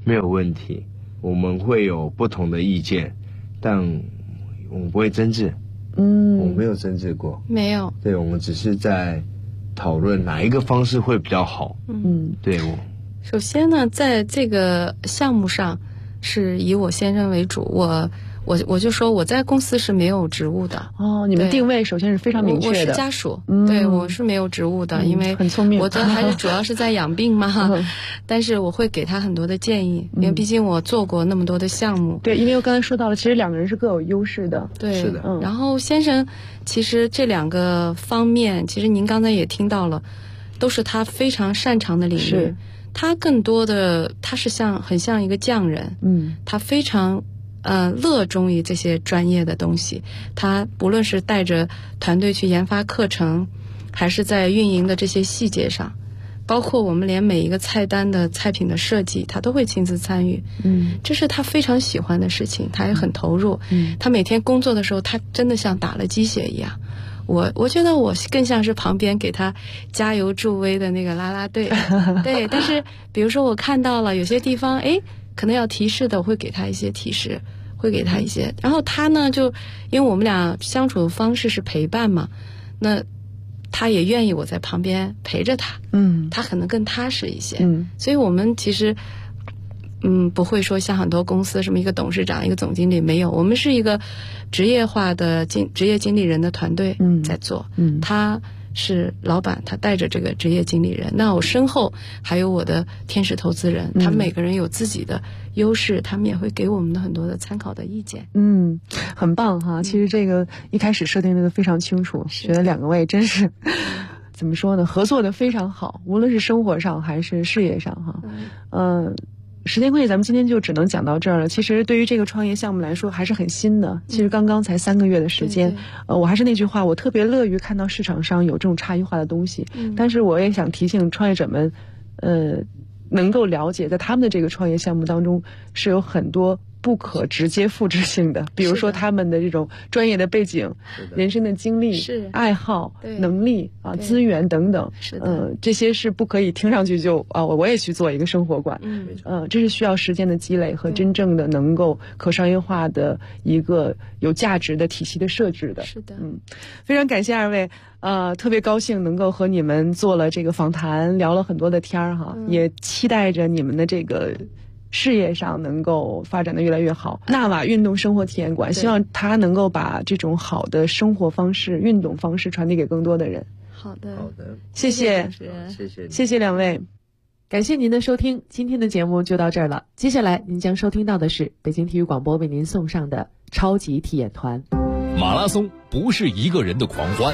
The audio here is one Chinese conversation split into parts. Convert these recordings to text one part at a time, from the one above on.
没有问题。我们会有不同的意见，但我们不会争执。我没有争执过， 没有。 对，我们只是在讨论哪一个方式会比较好。对。 首先呢，在这个项目上是以我先生为主，我就说我在公司是没有职务的。 你们定位首先是非常明确的。 我是家属，对，我是没有职务的，因为很聪明。 我这还是主要是在养病嘛，但是我会给他很多的建议，因为毕竟我做过那么多的项目。 对，因为我刚才说到了，其实两个人是各有优势的。 对， 是的。 然后先生，其实这两个方面，其实您刚才也听到了，都是他非常擅长的领域。 是。 他更多的，他是很像一个匠人。他非常热衷于这些专业的东西。他不论是带着团队去研发课程，还是在运营的这些细节上，包括我们连每一个菜单的菜品的设计，他都会亲自参与。这是他非常喜欢的事情，他也很投入。他每天工作的时候，他真的像打了鸡血一样。我觉得我更像是旁边给他加油助威的那个啦啦队。对，但是比如说我看到了有些地方可能要提示的，我会给他一些提示，会给他一些。然后他呢，就因为我们俩相处的方式是陪伴嘛，那他也愿意我在旁边陪着他。他可能更踏实一些。所以我们其实不会说像很多公司什么一个董事长一个总经理，没有，我们是一个职业化的职业经理人的团队在做。他是老板，他带着这个职业经理人，那我身后还有我的天使投资人，他们每个人有自己的优势，他们也会给我们的很多的参考的意见。 很棒哈。其实这个一开始设定的非常清楚，觉得两个位真是怎么说呢，合作的非常好，无论是生活上还是事业上哈。时间关系，咱们今天就只能讲到这儿了。其实对于这个创业项目来说还是很新的，其实刚刚才3个月的时间。我还是那句话，我特别乐于看到市场上有这种差异化的东西。但是我也想提醒创业者们，能够了解在他们的这个创业项目当中是有很多不可直接复制性的，比如说他们的这种专业的背景、人生的经历、爱好、能力资源等等。这些是不可以听上去就我也去做一个生活馆。这是需要时间的积累和真正的能够可商业化的一个有价值的体系的设置的。 是的。 非常感谢二位。特别高兴能够和你们做了这个访谈，聊了很多的天儿哈，也期待着你们的这个事业上能够发展的越来越好。纳瓦运动生活体验馆希望它能够把这种好的生活方式、运动方式传递给更多的人。 好的， 谢谢，谢谢两位， 感谢您的收听，今天的节目就到这儿了。接下来您将收听到的是北京体育广播为您送上的超级体验团。 马拉松不是一个人的狂欢，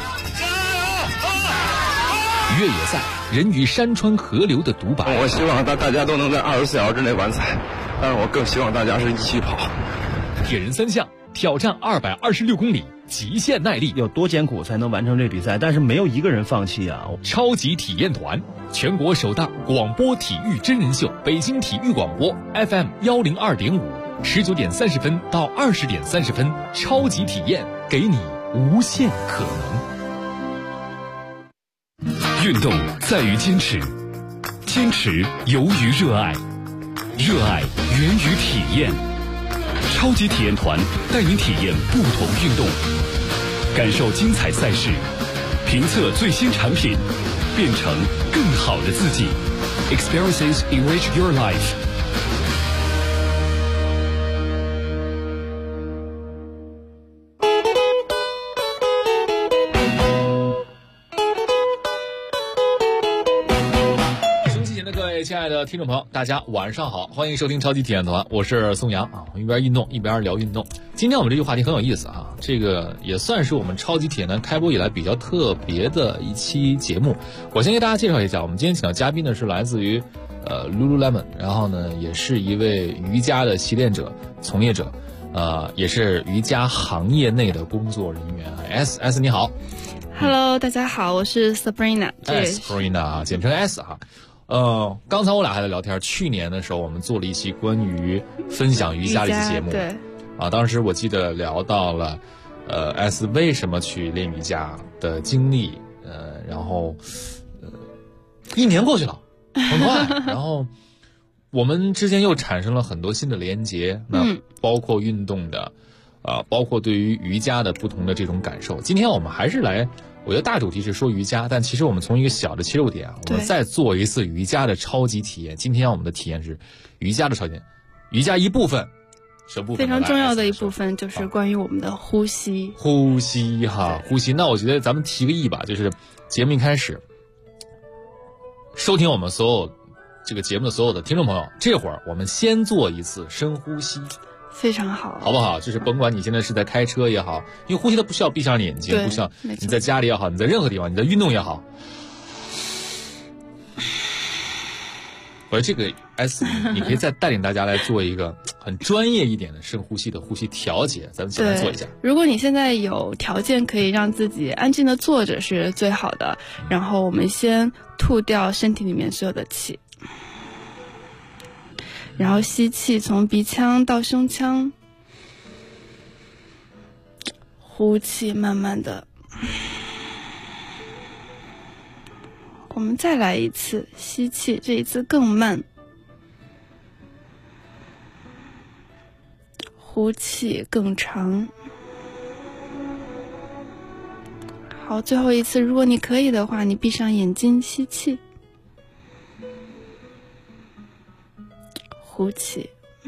越野赛人与山川河流的独白。 我希望大家都能在24小时之内完赛，但是我更希望大家是一起跑。 铁人3项挑战226公里，极限耐力， 有多艰苦才能完成这比赛，但是没有一个人放弃啊！ 超级体验团，全国首档广播体育真人秀，北京体育广播 FM 102.5，19点30分到20点30分，超级体验，给你无限可能。运动在于坚持，坚持由于热爱，热爱源于体验。超级体验团带您体验不同运动，感受精彩赛事，评测最新产品，变成更好的自己。Experiences enrich your life。 亲爱的听众朋友，大家晚上好，欢迎收听超级体验团，我是宋阳啊。我们一边运动一边聊运动。今天我们这个话题很有意思啊，这个也算是我们超级体验团开播以来比较特别的一期节目。我先给大家介绍一下，我们今天请到嘉宾呢是来自于Lululemon， 然后呢也是一位瑜伽的习练者、从业者，也是瑜伽行业内的工作人员。S 你好。 Hello， 大家好，我是 Sabrina。Sabrina 啊，简称 S 啊。刚才我俩还在聊天，去年的时候我们做了一期关于分享瑜伽的一期节目， 对啊，当时我记得聊到了S 为什么去练瑜伽的经历，然后1年过去了，很快，然后我们之间又产生了很多新的连结，那包括运动的，包括对于瑜伽的不同的这种感受。今天我们还是来，我觉得大主题是说瑜伽，但其实我们从一个小的切入点，我们再做一次瑜伽的超级体验。今天我们的体验是瑜伽的超级体验，瑜伽一部分。什么部分？ 非常重要的一部分就是关于我们的呼吸。 呼吸哈，呼吸。那我觉得咱们提个议吧，就是节目一开始，收听我们所有这个节目的所有的听众朋友，这会儿我们先做一次深呼吸， 非常好， 好不好？就是甭管你现在是在开车也好，因为呼吸它不需要闭上眼睛，不需要你在家里也好，你在任何地方，你在运动也好。而这个 S， 你可以再带领大家来做一个很专业一点的深呼吸的呼吸调节，咱们简单做一下。 如果你现在有条件可以让自己安静的坐着是最好的，然后我们先吐掉身体里面所有的气，然后吸气从鼻腔到胸腔，呼气慢慢的。我们再来一次吸气，这一次更慢，呼气更长。好，最后一次，如果你可以的话，你闭上眼睛吸气，呼气。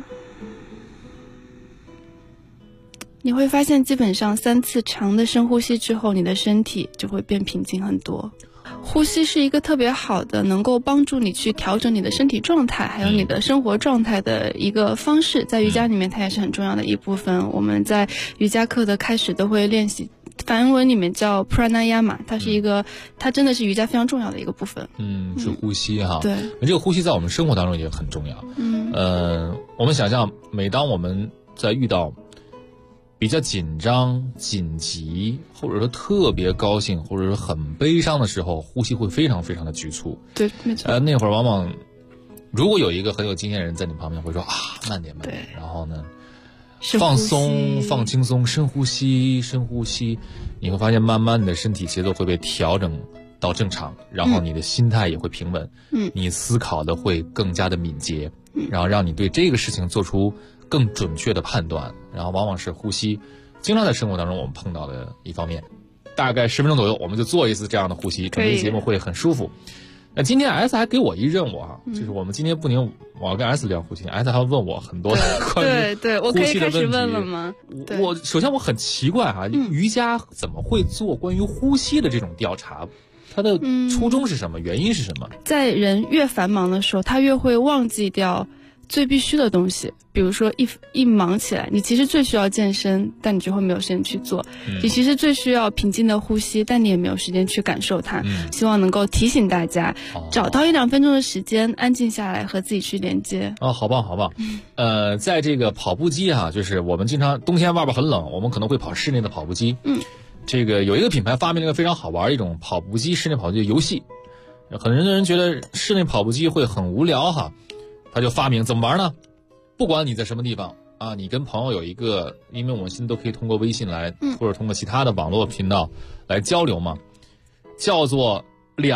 你会发现基本上3次长的深呼吸之后，你的身体就会变平静很多。呼吸是一个特别好的能够帮助你去调整你的身体状态还有你的生活状态的一个方式，在瑜伽里面它也是很重要的一部分。我们在瑜伽课的开始都会练习，梵文里面叫 pranayama， 它真的是瑜伽非常重要的一个部分。 是呼吸哈。 对， 这个呼吸在我们生活当中也很重要。我们想象每当我们在遇到比较紧张、紧急，或者说特别高兴，或者说很悲伤的时候，呼吸会非常非常的局促。 对，没错。 那会儿往往，如果有一个很有经验的人在你旁边，会说慢点，慢点。然后呢，放松、放轻松，深呼吸，深呼吸。你会发现，慢慢的身体节奏会被调整到正常，然后你的心态也会平稳。你思考的会更加的敏捷，然后让你对这个事情做出更准确的判断，然后往往是呼吸，经常在生活当中我们碰到的一方面。大概10分钟左右，我们就做一次这样的呼吸，整个节目会很舒服。那今天 S 还给我一任务就是我们今天不仅我要跟 S 聊呼吸 ，S 还要问我很多关于对，我可以开始问了吗？ 我首先我很奇怪瑜伽怎么会做关于呼吸的这种调查？它的初衷是什么？原因是什么？ 在人越繁忙的时候，他越会忘记掉最必须的东西。比如说一忙起来，你其实最需要健身，但你就会没有时间去做。你其实最需要平静的呼吸，但你也没有时间去感受它。希望能够提醒大家，找到1-2分钟的时间，安静下来和自己去连接。 好棒好棒。在这个跑步机就是我们经常冬天外边很冷，我们可能会跑室内的跑步机。这个有一个品牌发明了一个非常好玩一种跑步机，室内跑步机游戏。很多人觉得室内跑步机会很无聊他就发明怎么玩呢？不管你在什么地方你跟朋友有一个，因为我们现在都可以通过微信来，或者通过其他的网络频道来交流嘛，叫做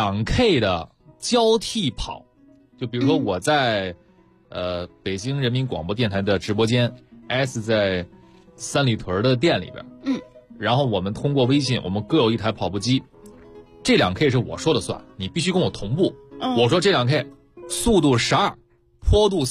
2K 的交替跑。就比如说我在北京人民广播电台的直播间，S 在三里屯的店里边，然后我们通过微信，我们各有一台跑步机，这2K 是我说的算，你必须跟我同步。我说这2K 速度12，坡度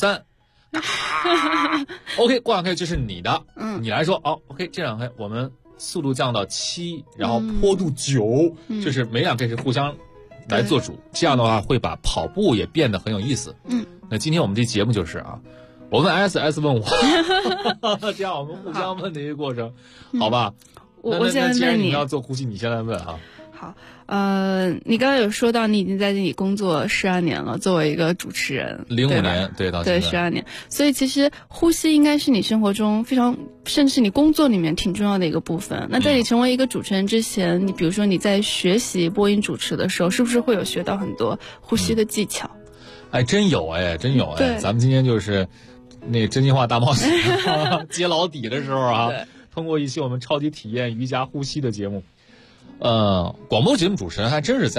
3。OK， 过2K 就是你的，你来说OK， 这2K 我们速度降到7，然后坡度9，就是每2K 是互相来做主，这样的话会把跑步也变得很有意思。那今天我们这节目就是我问 S 问我，这样我们互相问的一个过程，好吧？ 我现在问你， 既然你要做呼吸，你先来问好，你刚刚有说到你已经在这里工作12年了，作为一个主持人 ，05年对到现在 12年，所以其实呼吸应该是你生活中非常，甚至是你工作里面挺重要的一个部分。那在你成为一个主持人之前，你比如说你在学习播音主持的时候，是不是会有学到很多呼吸的技巧？ 真有咱们今天就是那真心话大冒险接老底的时候通过一期我们超级体验瑜伽呼吸的节目。广播节目主持人还真是在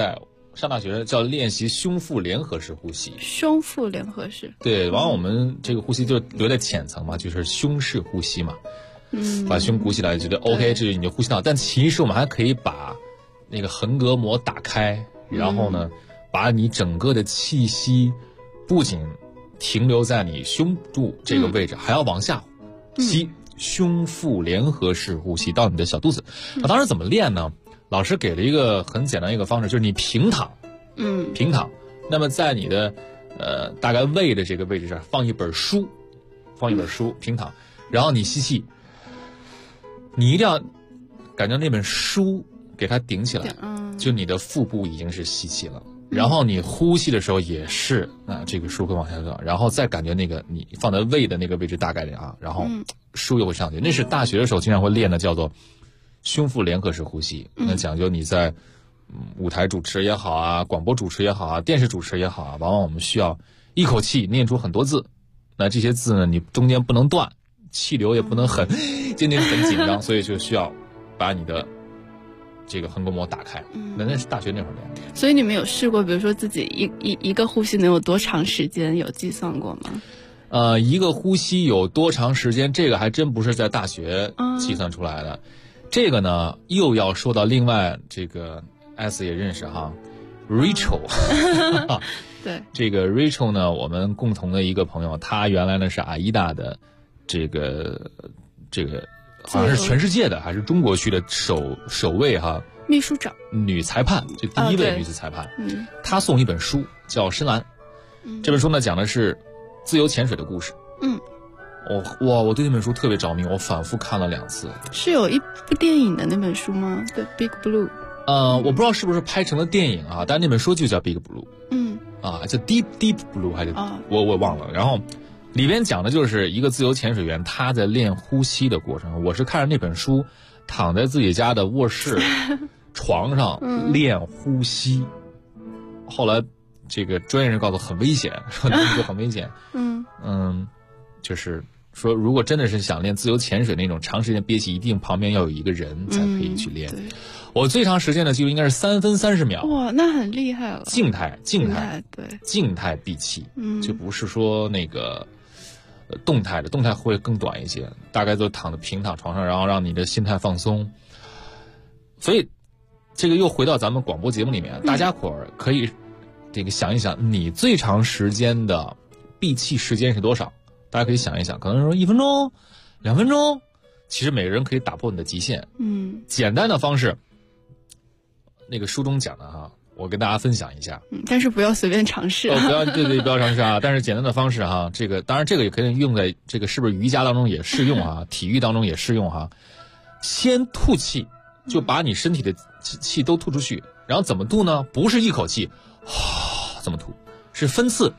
上大学叫练习胸腹联合式呼吸。 胸腹联合式。 对，往往我们这个呼吸就留在浅层嘛，就是胸式呼吸嘛。把胸鼓起来，觉得 OK， 这是你的呼吸道。但其实我们还可以把那个横膈膜打开，然后呢，把你整个的气息不仅停留在你胸部这个位置，还要往下吸。胸腹联合式呼吸到你的小肚子。当时怎么练呢？老师给了一个很简单一个方式，就是你平躺，平躺。那么在你的大概胃的这个位置上放一本书，平躺，然后你吸气，你一定要感觉那本书给它顶起来，就你的腹部已经是吸气了。然后你呼吸的时候也是这个书会往下走，然后再感觉那个你放在胃的那个位置大概点啊，然后书又会上去。那是大学的时候经常会练的，叫做胸腹联合式呼吸。那讲究你在舞台主持也好啊，广播主持也好啊，电视主持也好啊，往往我们需要一口气念出很多字。那这些字呢，你中间不能断，气流也不能很今天很紧张，所以就需要把你的这个横膈膜打开。那是大学那会儿练的。 所以你们有试过，比如说自己一个呼吸能有多长时间，有计算过吗？ 一个呼吸有多长时间，这个还真不是在大学计算出来的。这个呢，又要说到另外这个 S 也认识哈 ，Rachel。 对， 这个 Rachel 呢，我们共同的一个朋友，她原来呢是AIDA的这个好像是全世界的还是中国区的首位哈秘书长女裁判，就第一位女子裁判。她送一本书叫《深蓝》，这本书呢讲的是自由潜水的故事。我对那本书特别着迷，我反复看了2次。 是有一部电影的那本书吗？对 ，Big Blue。 我不知道是不是拍成了电影啊，但那本书就叫 Big Blue。叫 Deep Blue 还是我忘了。然后里边讲的就是一个自由潜水员他在练呼吸的过程。我是看着那本书，躺在自己家的卧室床上练呼吸。后来这个专业人告诉我很危险，说那个很危险。就是说如果真的是想练自由潜水那种长时间憋气，一定旁边要有一个人才可以去练。我最长时间的记录应该是3分30秒。 哇，那很厉害了。静态对，静态闭气，就不是说那个动态的，动态会更短一些，大概都躺在平躺床上，然后让你的心态放松。所以这个又回到咱们广播节目里面，大家伙儿可以这个想一想，你最长时间的闭气时间是多少？大家可以想一想，可能说1分钟、2分钟，其实每个人可以打破你的极限。简单的方式，那个书中讲的哈，我跟大家分享一下。 但是不要随便尝试。 不要不要尝试啊！但是简单的方式哈，这个当然这个也可以用在这个是不是瑜伽当中也适用啊，体育当中也适用哈。先吐气，就把你身体的气都吐出去，然后怎么吐呢？不是一口气，这么吐，是分次。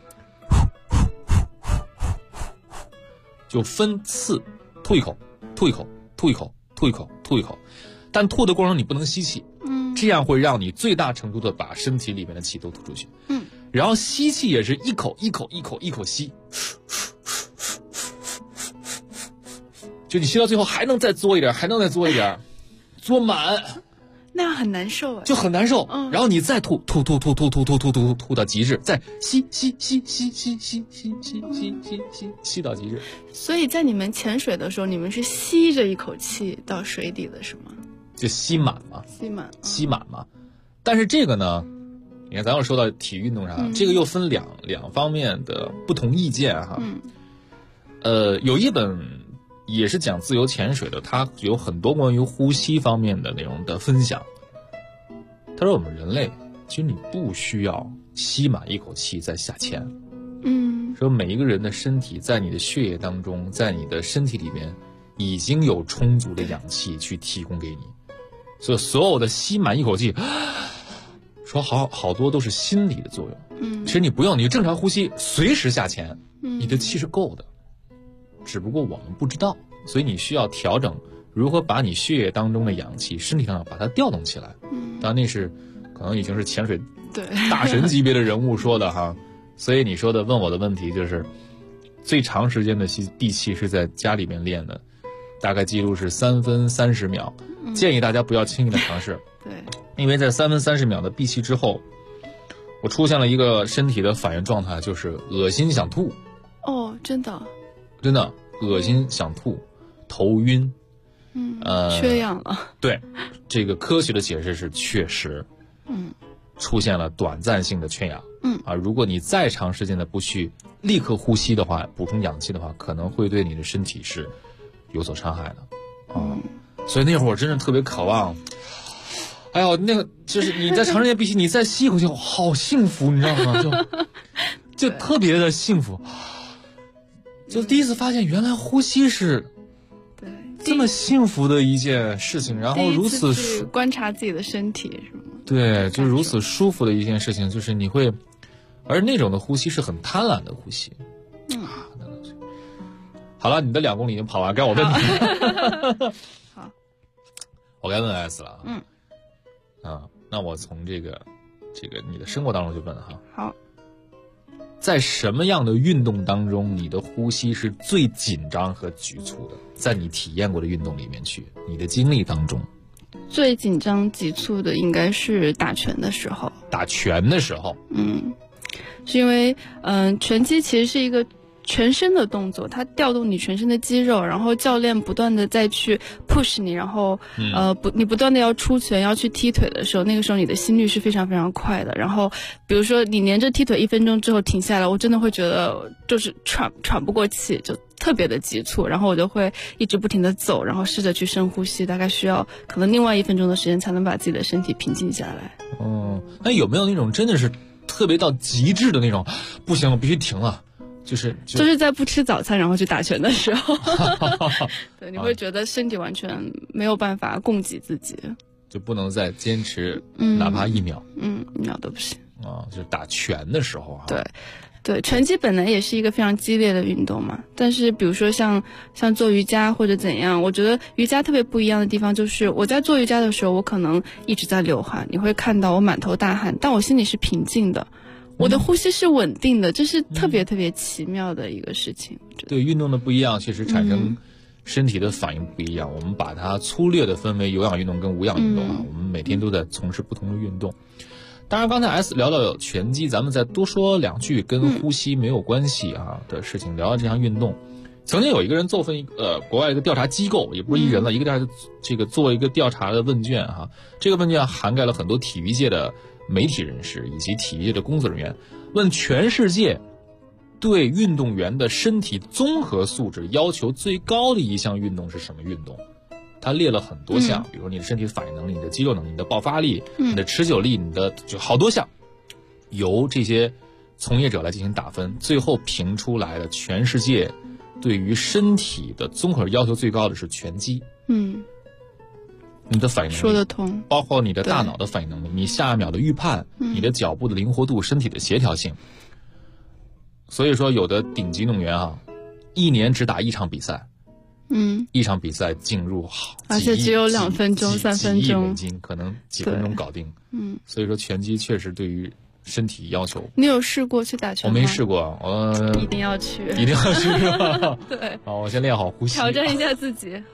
就分次吐一口，吐一口，吐一口，吐一口，吐一口，但吐的过程中你不能吸气，这样会让你最大程度的把身体里面的气都吐出去。然后吸气也是一口一口一口一口吸，就你吸到最后还能再嘬一点，还能再嘬一点，嘬满。 那样很难受哎， 就很难受。然后你再吐到极致，再吸到极致。 所以在你们潜水的时候，你们是吸着一口气到水底的是吗？ 就吸满嘛，吸满嘛。但是这个呢，你看咱要说到体育运动上，这个又分两方面的不同意见哈。有一本也是讲自由潜水的，它有很多关于呼吸方面的内容的分享。他说我们人类其实你不需要吸满一口气再下潜。说每一个人的身体在你的血液当中，在你的身体里面已经有充足的氧气去提供给你，所以所有的吸满一口气说好多都是心理的作用。其实你不用，你正常呼吸随时下潜，你的气是够的，只不过我们不知道，所以你需要调整如何把你血液当中的氧气身体上把它调动起来。当然那是可能已经是潜水大神级别的人物说的哈。所以你说的问我的问题就是最长时间的闭气是在家里面练的，大概记录是3分30秒。建议大家不要轻易的尝试。对，因为在3分30秒的闭气之后， 我出现了一个身体的反应状态，就是恶心想吐。 哦，真的恶心想吐，头晕。 缺氧了。 对，这个科学的解释是确实，出现了短暂性的缺氧。如果你再长时间的不去立刻呼吸的话，补充氧气的话，可能会对你的身体是有所伤害的。所以那会儿真的特别渴望。哎呦，那个就是你在长时间闭气，你再吸一口气，好幸福，你知道吗？就特别的幸福。就第一次发现，原来呼吸是这么幸福的一件事情，然后如此去观察自己的身体，是吗？ 对，就是如此舒服的一件事情，就是你会，而那种的呼吸是很贪婪的呼吸。好了，你的2公里已经跑完，该我问你。 好， 我该问 S 了。那我从这个你的生活当中去问哈。 好。 在什么样的运动当中，你的呼吸是最紧张和局促的？在你体验过的运动里面去，你的经历当中， 最紧张急促的应该是打拳的时候。 打拳的时候， 是因为拳击其实是一个全身的动作，它调动你全身的肌肉，然后教练不断的再去 push 你，然后你不断的要出拳要去踢腿的时候，那个时候你的心率是非常非常快的。然后比如说你连着踢腿1分钟之后停下来，我真的会觉得就是喘不过气，就特别的急促，然后我就会一直不停的走，然后试着去深呼吸，大概需要可能另外1分钟的时间才能把自己的身体平静下来。 那有没有那种真的是特别到极致的那种，不行我必须停了，就是在不吃早餐然后去打拳的时候对，你会觉得身体完全没有办法供给自己，就不能再坚持哪怕1秒，1秒都不行就是打拳的时候对，拳击本来也是一个非常激烈的运动嘛，但是比如说像做瑜伽或者怎样，我觉得瑜伽特别不一样的地方就是我在做瑜伽的时候，我可能一直在流汗，你会看到我满头大汗，但我心里是平静的，我的呼吸是稳定的，这是特别特别奇妙的一个事情。 对，运动的不一样确实产生身体的反应不一样，我们把它粗略的分为有氧运动跟无氧运动我们每天都在从事不同的运动。当然刚才 S 聊到拳击，咱们再多说2句跟呼吸没有关系的事情，聊到这项运动。曾经有一个人做份国外一个调查机构，也不是一人了，一个做一个调查的问卷这个问卷涵盖了很多体育界的媒体人士以及体育界的工作人员，问全世界对运动员的身体综合素质要求最高的一项运动是什么运动。他列了很多项，比如说你的身体反应能力、你的肌肉能力、你的爆发力、你的持久力、你的就好多项，由这些从业者来进行打分，最后评出来的全世界对于身体的综合要求最高的是拳击。你的反应能力说得通， 包括你的大脑的反应能力，你下一秒的预判，你的脚步的灵活度、身体的协调性。所以说有的顶级运动员1年只打1场比赛。一场比赛进入而且只有2分钟、3分钟， 几亿美金，可能几分钟搞定。所以说拳击确实对于身体要求。 你有试过去打拳吗？ 我没试过，我一定要去， 一定要去是吧？ 对， 好，我先练好呼吸， 挑战一下自己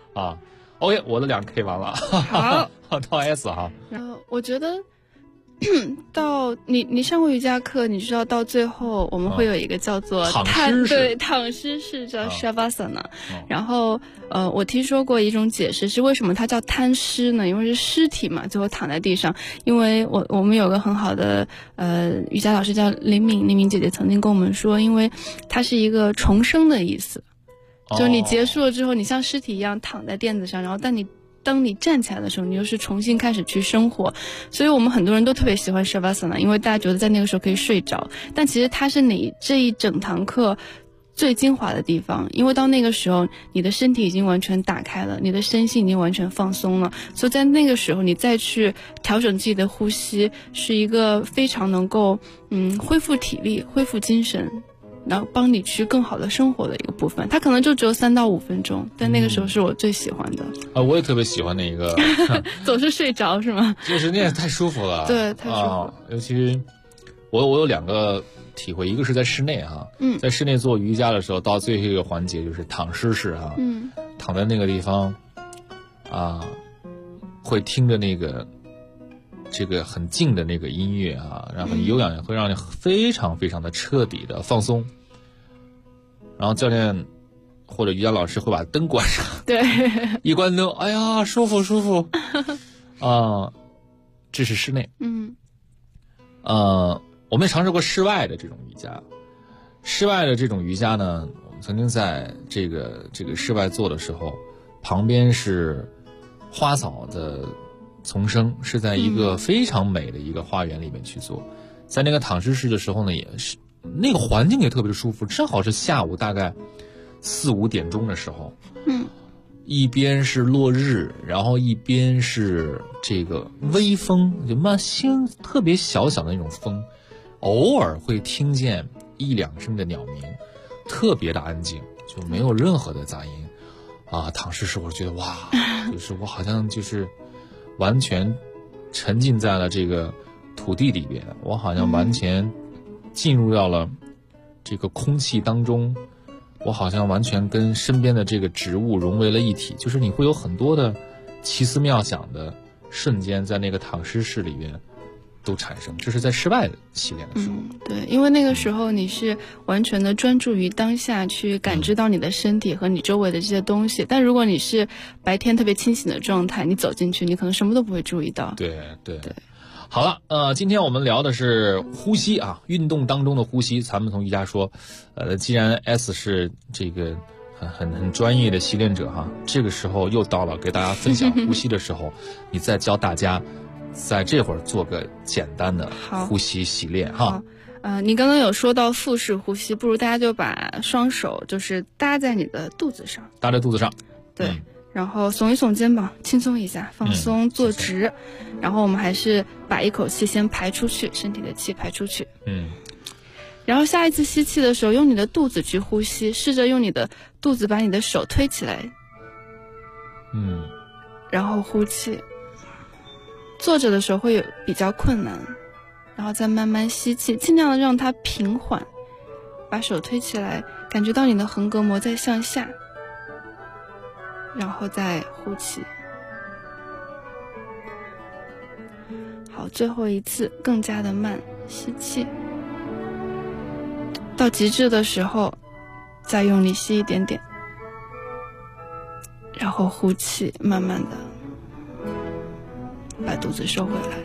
OK， 我的2K 完了， 好， 到 S 然后我觉得。到你上过瑜伽课，你知道到最后我们会有一个叫做躺尸式叫 Shavasana，然后我听说过一种解释是为什么它叫摊尸呢？因为是尸体嘛，最后躺在地上。因为我们有个很好的瑜伽老师叫林敏姐姐曾经跟我们说，因为它是一个重生的意思，就是你结束了之后，你像尸体一样躺在垫子上，然后当你站起来的时候，你又是重新开始去生活。所以我们很多人都特别喜欢 Shavasana， 因为大家觉得在那个时候可以睡着，但其实它是这一整堂课最精华的地方，因为到那个时候你的身体已经完全打开了，你的身心已经完全放松了，所以在那个时候你再去调整自己的呼吸，是一个非常能够恢复体力、恢复精神，然后帮你去更好的生活的一个部分。它可能就只有3到5分钟，但那个时候是我最喜欢的我也特别喜欢那个总是睡着是吗？ 就是那也太舒服了对，太舒服了尤其我有2个体会，一个是在室内在室内做瑜伽的时候，到最后一个环节就是躺尸式躺在那个地方会听着那个这个很静的那个音乐啊，然后很悠扬，会让你非常非常的彻底的放松。然后教练或者瑜伽老师会把灯关上， 对， 一关灯，哎呀，舒服舒服这是室内。我们也尝试过室外的这种瑜伽。室外的这种瑜伽呢，我们曾经在这个室外做的时候，旁边是花草的丛生，是在一个非常美的一个花园里面去做。在那个躺尸室的时候呢，也是那个环境也特别舒服，正好是下午大概4、5点钟的时候，一边是落日，然后一边是这个微风，就特别小小的那种风，偶尔会听见1、2声的鸟鸣，特别的安静，就没有任何的杂音啊。躺尸时我觉得哇，就是我好像就是完全沉浸在了这个土地里边，我好像完全进入到了这个空气当中，我好像完全跟身边的这个植物融为了一体，就是你会有很多的奇思妙想的瞬间在那个躺尸室里边都产生，这是在室外习练的时候。 对，因为那个时候你是完全的专注于当下，去感知到你的身体和你周围的这些东西。但如果你是白天特别清醒的状态，你走进去，你可能什么都不会注意到。 对。好了，今天我们聊的是呼吸啊，运动当中的呼吸。咱们从瑜伽说，既然 S 是这个很专业的习练者哈，这个时候又到了给大家分享呼吸的时候，你再教大家在这会儿做个简单的呼吸习练哈。 你刚刚有说到腹式呼吸，不如大家就把双手就是搭在你的肚子上， 搭在肚子上， 对。然后耸一耸肩膀，轻松一下，放松，坐直。然后我们还是把一口气先排出去，身体的气排出去。然后下一次吸气的时候，用你的肚子去呼吸，试着用你的肚子把你的手推起来。然后呼气。坐着的时候会有比较困难，然后再慢慢吸气，尽量的让它平缓。把手推起来，感觉到你的横膈膜在向下。然后再呼气。好，最后一次更加的慢，吸气。到极致的时候再用力吸一点点，然后呼气，慢慢的把肚子收回来。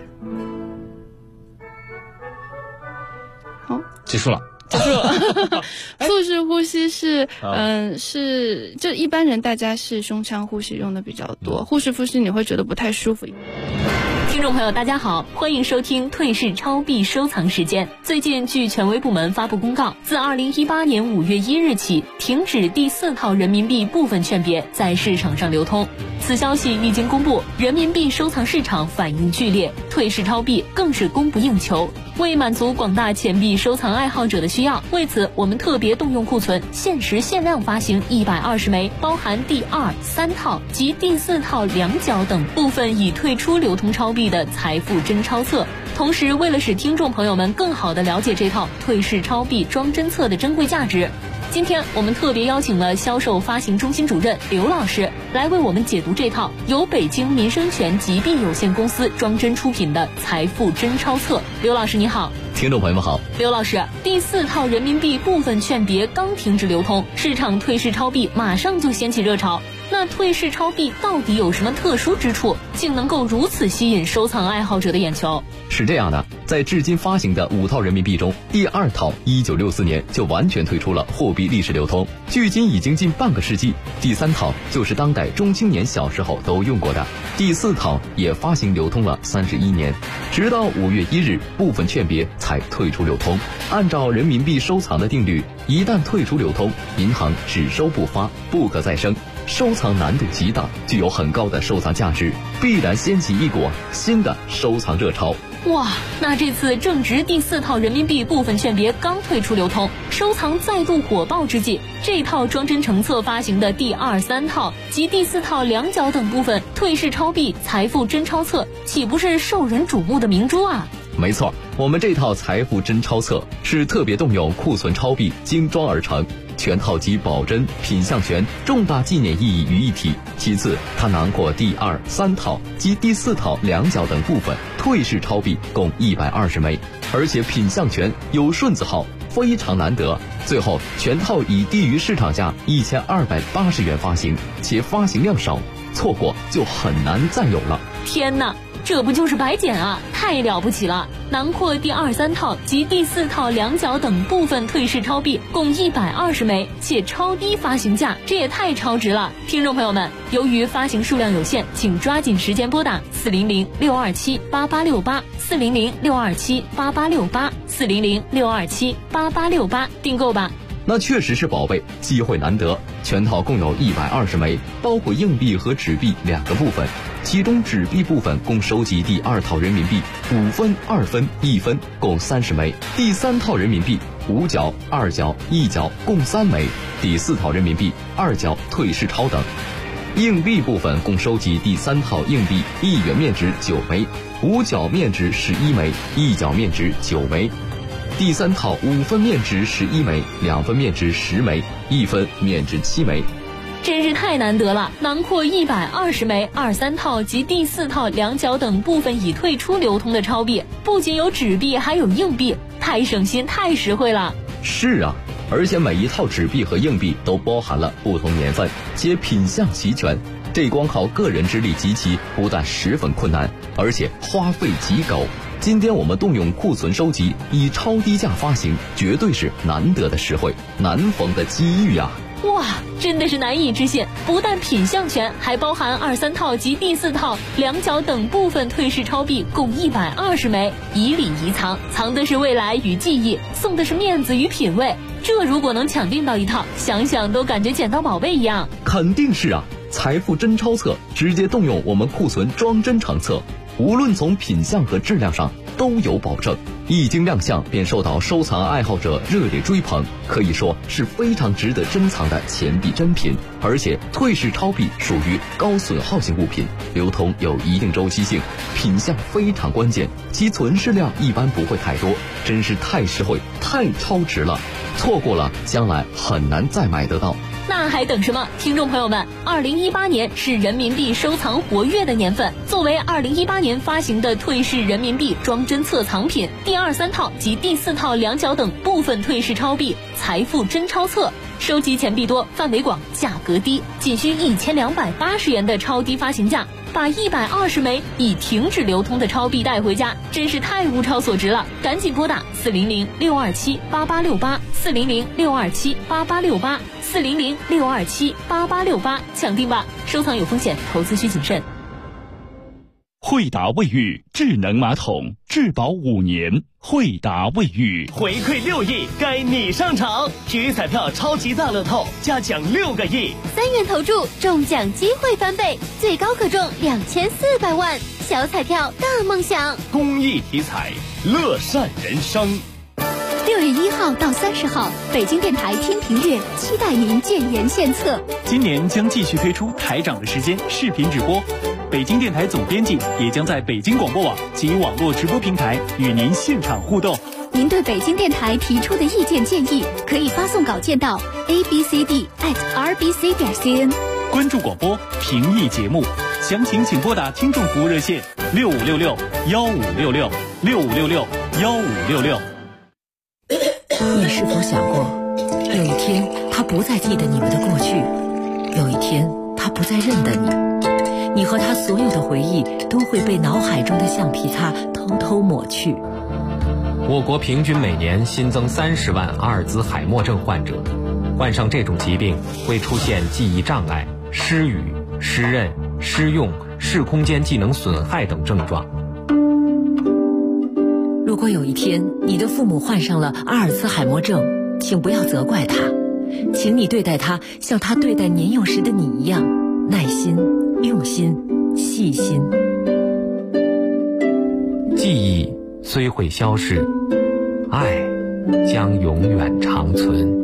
好， 结束了。 腹式呼吸是就一般人大家是胸腔呼吸用的比较多，腹式呼吸你会觉得不太舒服。 听众朋友大家好，欢迎收听退市超币收藏时间。最近据权威部门发布公告，自2018年5月1日起停止第4套人民币部分券别在市场上流通。此消息一经公布，人民币收藏市场反应剧烈，退市超币更是供不应求。为满足广大钱币收藏爱好者的需要，为此我们特别动用库存，限时限量发行120枚，包含第2、3套及第4套2角等部分已退出流通超币的财富真钞册。同时，为了使听众朋友们更好地了解这套退市超币装真册的珍贵价值，今天我们特别邀请了销售发行中心主任刘老师来为我们解读这套由北京民生全集币有限公司装真出品的财富真钞册。刘老师你好。 听众朋友们好。 刘老师，第4套人民币部分券别刚停止流通，市场退市超币马上就掀起热潮。那退市超币到底有什么特殊之处，竟能够如此吸引收藏爱好者的眼球？ 是这样的，在至今发行的5套人民币中，第2套1964年就完全退出了货币历史流通，距今已经近半个世纪。第3套就是当代中青年小时候都用过的，第4套也发行流通了31年，直到5月1日部分券别才退出流通。按照人民币收藏的定律，一旦退出流通，银行只收不发，不可再生。收藏难度极大，具有很高的收藏价值，必然掀起一股新的收藏热潮。 哇，那这次正值第4套人民币部分券别刚退出流通，收藏再度火爆之际，这套装真成册发行的第2、3套及第4套2角等部分退市超币财富真钞册，岂不是受人瞩目的明珠啊？ 没错，我们这套财富真钞册是特别动用库存超币精装而成， 全套集保真、品相全重大纪念意义于一体。其次，它囊括第2、3套及第4套两角等部分退市钞币共120枚，而且品相全有顺字号，非常难得。最后，全套以低于市场价1280元发行，且发行量少，错过就很难再有了。 天哪！这不就是白捡啊，太了不起了！囊括第2、3套及第4套两角等部分退市钞币共120枚，且超低发行价，这也太超值了！听众朋友们，由于发行数量有限，请抓紧时间拨打400-627-8868，400-627-8868，400-627-8868订购吧。 那确实是宝贝，机会难得。全套共有120枚，包括硬币和纸币2个部分，其中纸币部分共收集第2套人民币5分、2分、1分共30枚，第3套人民币5角、2角、1角共3枚，第4套人民币2角退市钞等。硬币部分共收集第3套硬币1元面值9枚，5角面值11枚，1角面值9枚。第3套5分面值11枚，2分面值10枚，1分面值7枚。 真是太难得了，囊括120枚2、3套及第4套两角等部分已退出流通的钞币，不仅有纸币，还有硬币，太省心，太实惠了。 是啊，而且每一套纸币和硬币都包含了不同年份，且品相齐全。这光靠个人之力集齐，不但十分困难，而且花费极高。今天我们动用库存收集，以超低价发行，绝对是难得的实惠，难逢的机遇啊！ 哇，真的是难以置信！不但品相全，还包含2、3套及第4套两角等部分退市钞币共120枚，以礼遗藏，藏的是未来与记忆，送的是面子与品味。这如果能抢订到一套，想想都感觉捡到宝贝一样。 肯定是啊！财富真钞册直接动用我们库存装真成册，无论从品相和质量上都有保证，一经亮相便受到收藏爱好者热烈追捧，可以说是非常值得珍藏的钱币珍品。而且退市钞币属于高损耗性物品，流通有一定周期性，品相非常关键，其存世量一般不会太多，真是太实惠，太超值了，错过了将来很难再买得到。 那还等什么？听众朋友们，2018年是人民币收藏活跃的年份。作为2018年发行的退市人民币装真册藏品，第2、3套及第4套两角等部分退市钞币财富真钞册，收集钱币多，范围广，价格低，仅需1280元的超低发行价，把120枚已停止流通的钞币带回家，真是太物超所值了！赶紧拨打400-627-8868，400-627-8868，400-627-8868，抢订吧！收藏有风险，投资需谨慎。 惠达卫浴智能马桶，质保5年。惠达卫浴回馈6亿，该你上场！体育彩票超级大乐透，加奖6个亿 ，3元投注，中奖机会翻倍，最高可中2400万。小彩票大梦想， 公益体彩，乐善人生。 6月1号到30号，北京电台听评点，期待您建言献策。 今年将继续推出台长的时间视频直播，北京电台总编辑也将在北京广播网及网络直播平台与您现场互动。 您对北京电台提出的意见建议，可以发送稿件到 abcd@rbc.cn。 关注广播，评议节目，详情请拨打听众服务热线6566-1566，6566-1566。 你是否想过，有一天他不再记得你们的过去，有一天他不再认得你，你和他所有的回忆都会被脑海中的橡皮擦偷偷抹去。 我国平均每年新增30万阿尔兹海默症患者，患上这种疾病会出现记忆障碍、失语、失认、失用、视空间技能损害等症状。 如果有一天你的父母患上了阿尔兹海默症，请不要责怪他，请你对待他像他对待年幼时的你一样，耐心、用心、细心。 记忆虽会消逝，爱将永远长存。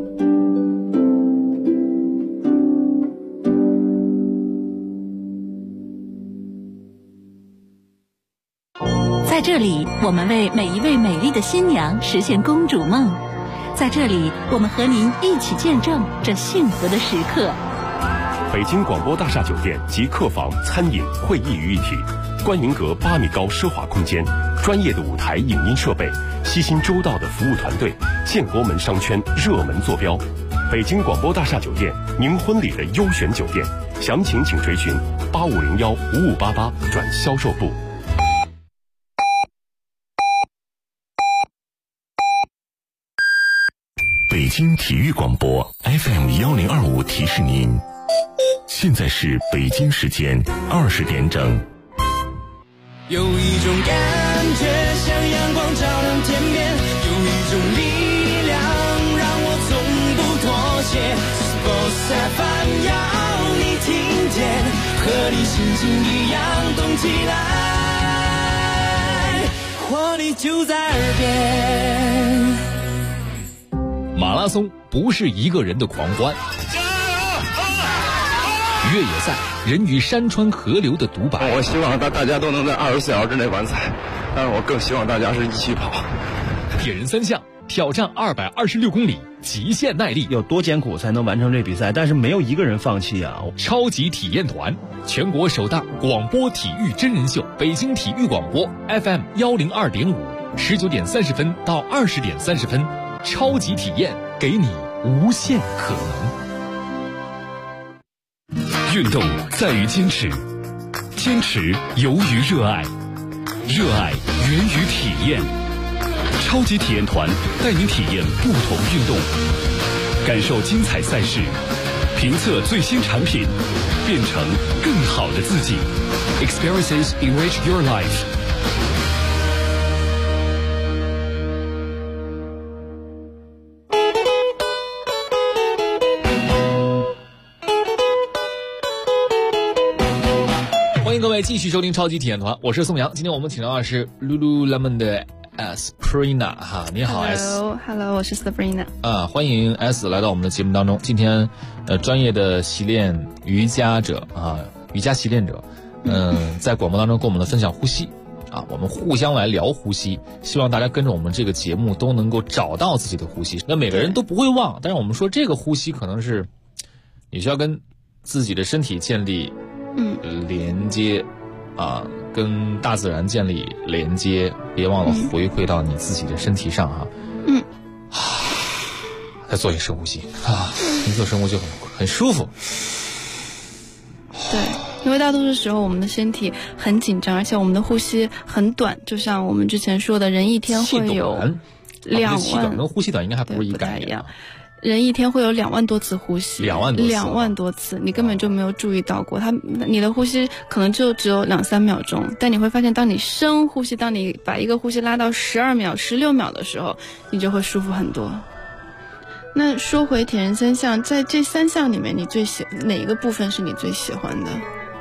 在这里，我们为每一位美丽的新娘实现公主梦。 在这里，我们和您一起见证这幸福的时刻。 北京广播大厦酒店集客房、餐饮、会议于一体，观云阁8米高奢华空间，专业的舞台影音设备，悉心周到的服务团队，建国门商圈热门坐标。北京广播大厦酒店，您婚礼的优选酒店，详情请垂询8501-5588转销售部。北京体育广播 FM1025提示您，现在是北京时间20点整。 有一种感觉像阳光照亮天边，有一种力量让我从不妥协。Sports FM 要你听见，和你心情一样动起来，活力就在耳边。 马拉松不是一个人的狂欢，越野赛人与山川河流的独白。 我希望大家都能在24小时之内完赛，但是我更希望大家是一起跑。 铁人3项挑战226公里，极限耐力， 有多艰苦才能完成这比赛？但是没有一个人放弃啊！ 超级体验团，全国首档广播体育真人秀，北京体育广播 FM102.5，19点30分到20点30分。超级体验，给你无限可能。 运动在于坚持，坚持由于热爱，热爱源于体验。超级体验团带您体验不同运动，感受精彩赛事，评测最新产品，变成更好的自己。Experiences enrich your life。 各位继续收听超级体验团，我是宋阳。今天我们请到的是 Lululemon 的 Sabrina 哈，你好 Hello， 我是 Sabrina 欢迎 S 来到我们的节目当中。今天专业的习练瑜伽者瑜伽习练者在广播当中跟我们分享呼吸我们互相来聊呼吸，希望大家跟着我们这个节目都能够找到自己的呼吸。那每个人都不会忘，但是我们说这个呼吸可能是你需要跟自己的身体建立连接跟大自然建立连接，别忘了回馈到你自己的身体上再做一深呼吸你做深呼吸很舒服。 对，因为大多数时候我们的身体很紧张，而且我们的呼吸很短，就像我们之前说的，人一天会有2万， 气短跟呼吸短应该还不是一概念。 人一天会有2万多次呼吸 ，2 万多次，你根本就没有注意到过。你的呼吸可能就只有2-3秒钟，但你会发现，当你深呼吸，当你把一个呼吸拉到12秒、16秒的时候，你就会舒服很多。那说回铁人3项，在这3项里面，你哪一个部分是你最喜欢的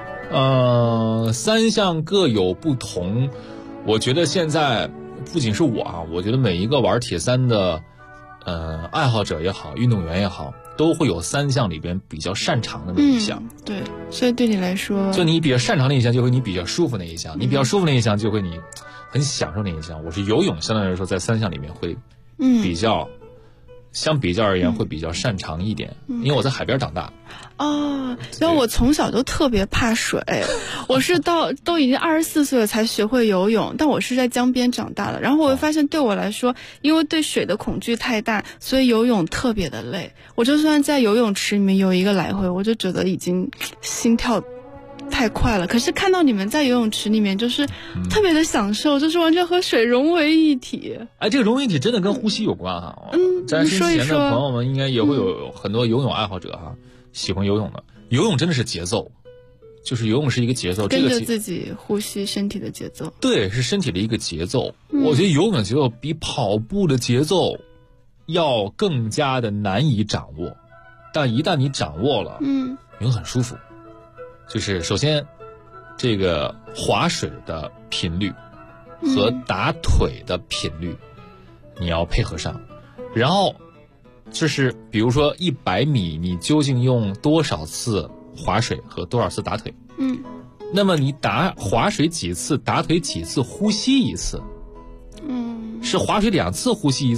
？3项各有不同。我觉得现在不仅是我觉得每一个玩铁三的爱好者也好，运动员也好，都会有3项里边比较擅长的那一项。 对，所以对你来说，就你比较擅长那一项，就会你比较舒服那一项；你比较舒服那一项，就会你很享受那一项。我是游泳，相对来说在3项里面会比较相比较而言会比较擅长一点，因为我在海边长大。 然后我从小就特别怕水，我是都已经24岁了才学会游泳，但我是在江边长大的。然后我会发现，对我来说，因为对水的恐惧太大，所以游泳特别的累。我就算在游泳池里面游一个来回，我就觉得已经心跳太快了。可是看到你们在游泳池里面，就是特别的享受，就是完全和水融为一体。 这个融为一体真的跟呼吸有关在之前的朋友们应该也会有很多游泳爱好者喜欢游泳的。游泳真的是节奏，就是游泳是一个节奏， 跟着自己呼吸身体的节奏。 对，是身体的一个节奏。我觉得游泳的节奏比跑步的节奏要更加的难以掌握，但一旦你掌握了，你会很舒服。就是首先，这个划水的频率和打腿的频率，你要配合上。然后就是比如说100米，你究竟用多少次划水和多少次打腿？那么你划水几次，打腿几次，呼吸一次？是划水2次呼吸1次，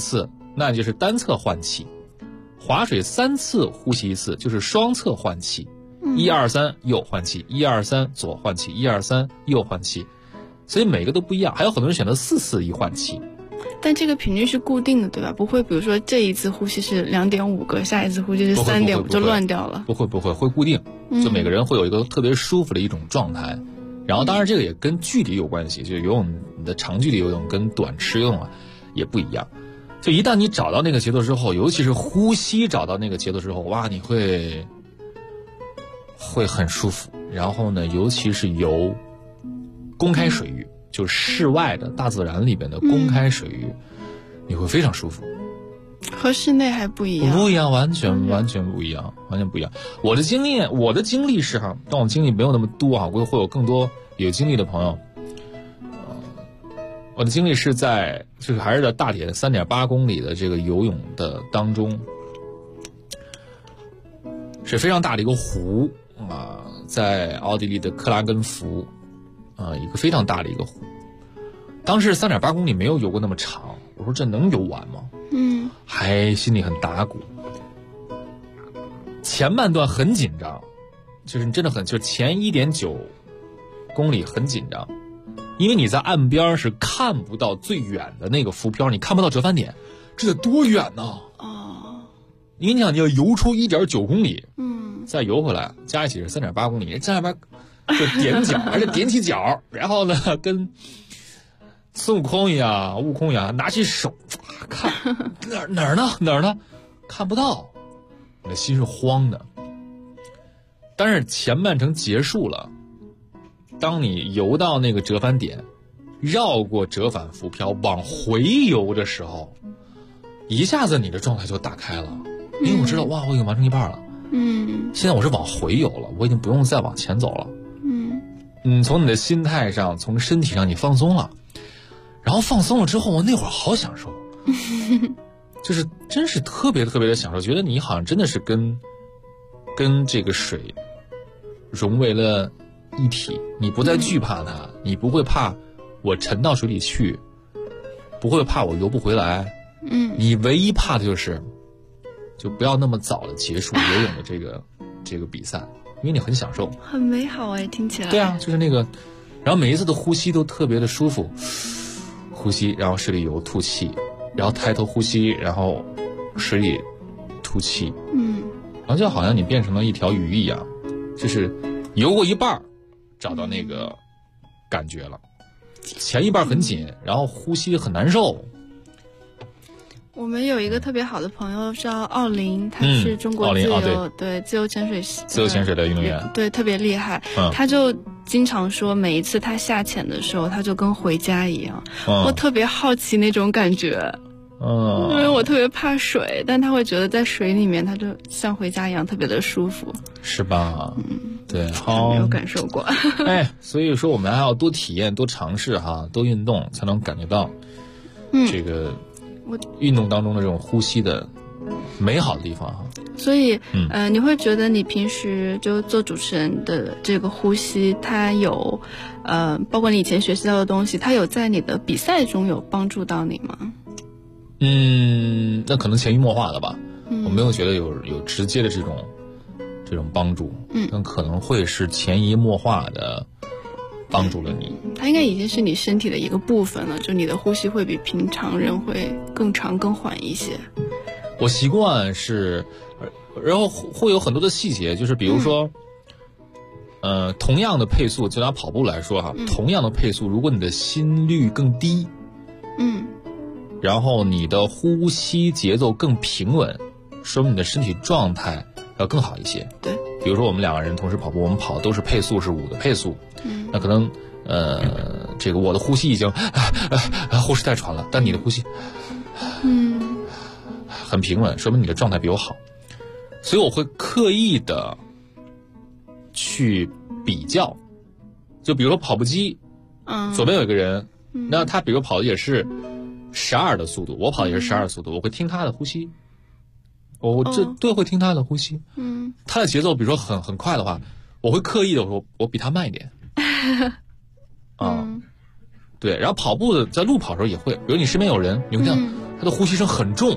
那就是单侧换气。划水3次呼吸1次，就是双侧换气。1、2、3右换气，1、2、3左换气，1、2、3右换气，所以每个都不一样。还有很多人选择4次1换气。 但这个频率是固定的，对吧？不会，比如说这一次呼吸是2.5个，下一次呼吸是3.5，就乱掉了。 不会，会固定。就每个人会有一个特别舒服的一种状态。然后当然这个也跟距离有关系，就游泳你的长距离游泳跟短池游泳啊也不一样。就一旦你找到那个节奏之后，尤其是呼吸找到那个节奏之后，哇，你会很舒服。然后呢，尤其是游公开水域，就室外的大自然里边的公开水域，你会非常舒服。 和室内还不一样， 不一样，完全不一样，完全不一样。我的经历是哈，但我经历没有那么多啊，会有更多有经历的朋友。我的经历是在就是还是在大铁3.8公里的这个游泳的当中，是非常大的一个湖啊，在奥地利的克拉根福啊，一个非常大的一个湖。当时3.8公里没有游过那么长，我说这能游完吗？还心里很打鼓。前半段很紧张，就是你真的就是前1.9公里很紧张，因为你在岸边是看不到最远的那个浮漂，你看不到折返点，这得多远呢？因为你想你要游出1.9公里，再游回来，加一起是3.8公里，这上边就踮脚，而且踮起脚，然后呢跟孙悟空一样，悟空一样，拿起手看哪儿呢？看不到，你的心是慌的。但是前半程结束了，当你游到那个折返点，绕过折返浮漂往回游的时候，一下子你的状态就打开了，因为我知道哇，我已经完成一半了。现在我是往回游了，我已经不用再往前走了。从你的心态上，从身体上你放松了。然后放松了之后，我那会儿好享受，就是真是特别的享受，觉得你好像真的是跟这个水融为了一体，你不再惧怕它，你不会怕我沉到水里去，不会怕我游不回来，你唯一怕的就不要那么早的结束游泳的这个比赛，因为你很享受， 很美好哎，听起来。 对啊，就是那个，然后每一次的呼吸都特别的舒服。呼吸，然后水里游吐气，然后抬头呼吸，然后水里吐气，然后就好像你变成了一条鱼一样，就是游过一半找到那个感觉了，前一半很紧，然后呼吸很难受。 我们有一个特别好的朋友叫奥林，他是中国自由潜水的运动员，对，特别厉害。他就经常说，每一次他下潜的时候，他就跟回家一样。我特别好奇那种感觉，因为我特别怕水，但他会觉得在水里面，他就像回家一样，特别的舒服，是吧？对，好，没有感受过。 所以说我们还要多体验、多尝试哈，多运动，才能感觉到这个。运动当中的这种呼吸的美好的地方哈， 所以你会觉得你平时就做主持人的这个呼吸，它有包括你以前学习到的东西，它有在你的比赛中有帮助到你吗？ 那可能潜移默化的吧，我没有觉得有直接的这种帮助，但可能会是潜移默化的帮助了你。 它应该已经是你身体的一个部分了，就你的呼吸会比平常人会更长更缓一些。 我习惯是，然后会有很多的细节，就是比如说同样的配速，就拿跑步来说哈，同样的配速，如果你的心率更低，然后你的呼吸节奏更平稳，说明你的身体状态要更好一些。 对， 比如说我们2个人同时跑步，我们跑都是配速是5的配速，那可能这个我的呼吸已经呼吸太喘了，但你的呼吸很平稳，说明你的状态比我好。所以我会刻意的去比较，就比如说跑步机，左边有一个人，那他比如跑的也是12的速度，我跑的也是12的速度，我会听他的呼吸，我会听他的呼吸，他的节奏比如说很快的话，我会刻意的说我比他慢一点，对，然后跑步的在路跑的时候也会，比如你身边有人，你会这样他的呼吸声很重。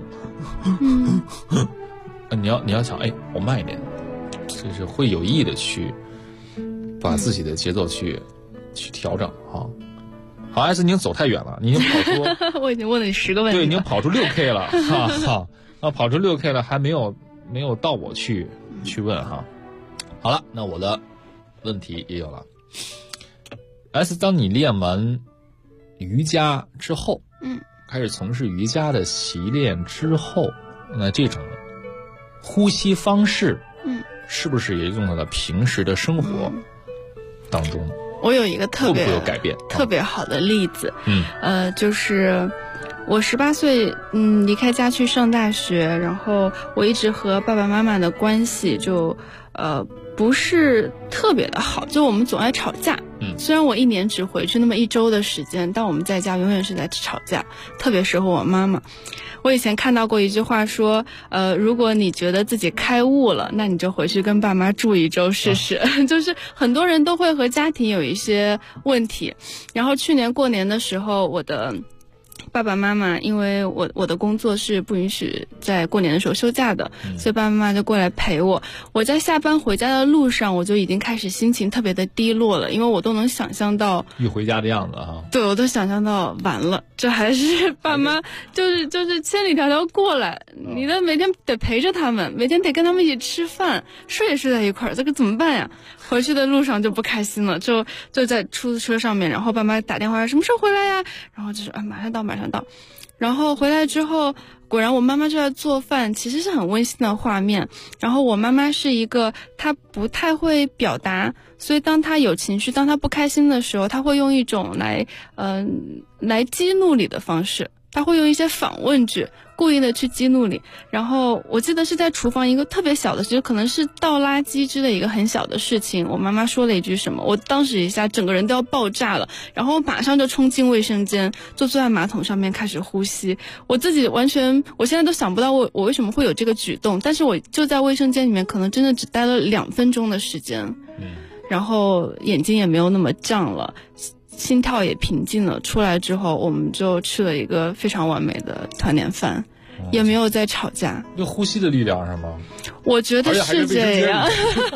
你要想，哎，我慢一点，就是会有意的去把自己的节奏去调整啊。好，S 你已经走太远了，你已经跑出我已经问了你10个问题了， 对，已经跑出6K 了，哈，跑出6K 了，还没有到我去问哈。好了，那我的问题也有了。S， 当你练完瑜伽之后，开始从事瑜伽的习练之后，那这种呼吸方式，是不是也用到了平时的生活当中？ 我有一个特别会不会有改变？ 特别好的例子，就是我18岁，离开家去上大学，然后我一直和爸爸妈妈的关系就不是特别的好，就我们总爱吵架。虽然我1年只回去那么1周的时间，但我们在家永远是在吵架，特别是和我妈妈。我以前看到过一句话说，如果你觉得自己开悟了，那你就回去跟爸妈住1周试试。就是很多人都会和家庭有一些问题。然后去年过年的时候，我的爸爸妈妈，因为我的工作是不允许在过年的时候休假的，所以爸爸妈妈就过来陪我。我在下班回家的路上，我就已经开始心情特别的低落了，因为我都能想象到一回家的样子哈。 对，我都想象到完了，这还是爸妈就是千里迢迢过来，你的每天得陪着他们，每天得跟他们一起吃饭，睡也睡在一块儿，这个怎么办呀？回去的路上就不开心了，就在出租车上面，然后爸妈打电话什么时候回来呀？然后就说马上到。然后回来之后，果然我妈妈就在做饭，其实是很温馨的画面。然后我妈妈是一个她不太会表达，所以当她有情绪，当她不开心的时候，她会用一种来激怒你的方式，她会用一些反问句，故意的去激怒你。然后我记得是在厨房一个特别小的事，就可能是倒垃圾之类一个很小的事情，我妈妈说了一句什么，我当时一下整个人都要爆炸了，然后我马上就冲进卫生间，就坐在马桶上面开始呼吸。我自己完全，我现在都想不到我为什么会有这个举动，但是我就在卫生间里面可能真的只待了2分钟的时间，然后眼睛也没有那么胀了，心跳也平静了。出来之后，我们就吃了一个非常完美的团年饭，也没有再吵架。 就呼吸的力量是吗？ 我觉得是这样。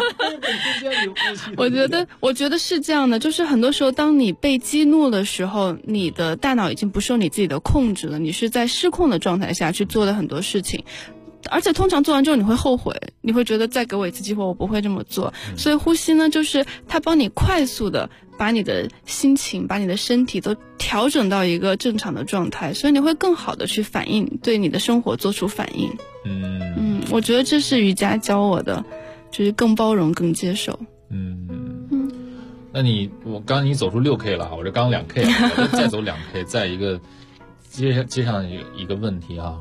我觉得是这样的，就是很多时候当你被激怒的时候，你的大脑已经不受你自己的控制了，你是在失控的状态下去做的很多事情。而且通常做完之后你会后悔，你会觉得再给我一次机会我不会这么做。所以呼吸呢，就是它帮你快速的把你的心情把你的身体都调整到一个正常的状态，所以你会更好的去反应，对你的生活做出反应。我觉得这是瑜伽教我的，就是更包容更接受。 那我刚你走出6K 了，我这刚2K 了，我再走2K 再一个接上一个问题啊。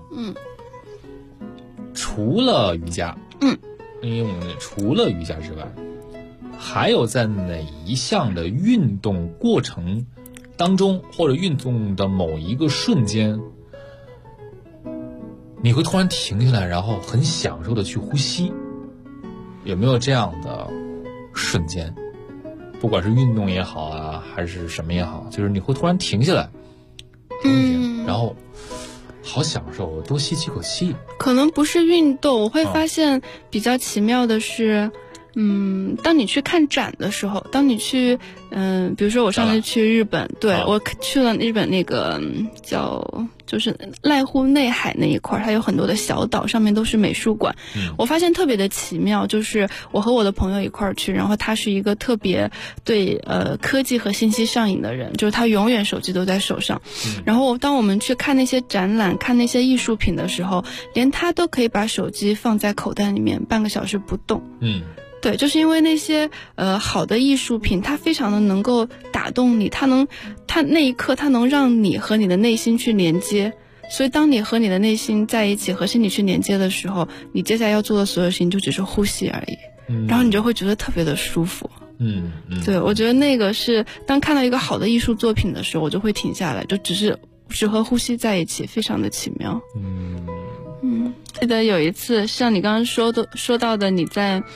除了瑜伽，因为我们除了瑜伽之外，还有在哪一项的运动过程当中，或者运动的某一个瞬间，你会突然停下来，然后很享受的去呼吸？有没有这样的瞬间？不管是运动也好啊，还是什么也好，就是你会突然停下来，然后好享受，多吸几口气。 可能不是运动，我会发现比较奇妙的是，当你去看展的时候，当你去，比如说我上次去日本，对，我去了日本那个就是濑户内海那一块，它有很多的小岛，上面都是美术馆。我发现特别的奇妙，就是我和我的朋友一块去，然后他是一个特别对科技和信息上瘾的人，就是他永远手机都在手上。然后当我们去看那些展览，看那些艺术品的时候，连他都可以把手机放在口袋里面半个小时不动。对，就是因为那些好的艺术品，它非常的能够打动你，它那一刻它能让你和你的内心去连接，所以当你和你的内心在一起，和身体去连接的时候，你接下来要做的所有事情就只是呼吸而已，然后你就会觉得特别的舒服。对，我觉得那个是当看到一个好的艺术作品的时候，我就会停下来，就只和呼吸在一起，非常的奇妙。记得有一次像你刚刚说到的，你在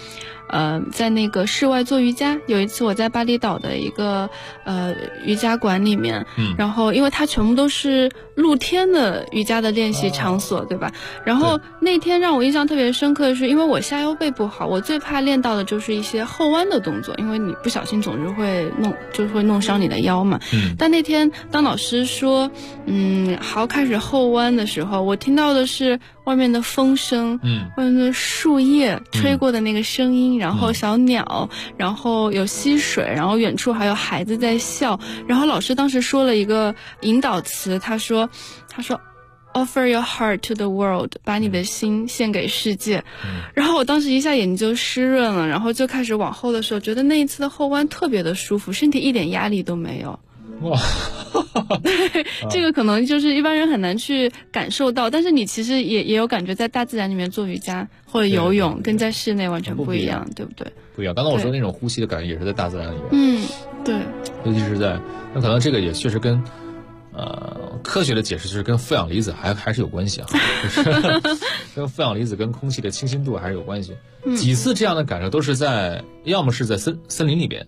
在那个室外做瑜伽。有一次我在巴厘岛的一个瑜伽馆里面，然后因为它全部都是露天的瑜伽的练习场所，对吧？然后那天让我印象特别深刻的是，因为我下腰背不好，我最怕练到的就是一些后弯的动作，因为你不小心总是会弄伤你的腰嘛。但那天当老师说好开始后弯的时候，我听到的是外面的风声，外面的树叶吹过的那个声音，然后小鸟，然后有溪水，然后远处还有孩子在笑。然后老师当时说了一个引导词，他说 Offer your heart to the world， 把你的心献给世界。然后我当时一下眼睛就湿润了，然后就开始往后的时候，觉得那一次的后弯特别的舒服，身体一点压力都没有。 哇， 对，这个可能就是一般人很难去感受到，但是你其实也有感觉，在大自然里面做瑜伽或者游泳，跟在室内完全不一样，对不对？ 不一样。刚才我说那种呼吸的感觉也是在大自然里面。 对。 尤其是那可能这个也确实跟科学的解释就是跟负氧离子还是有关系啊，就是跟负氧离子跟空气的清新度还是有关系。几次这样的感受都是要么是在森林里边，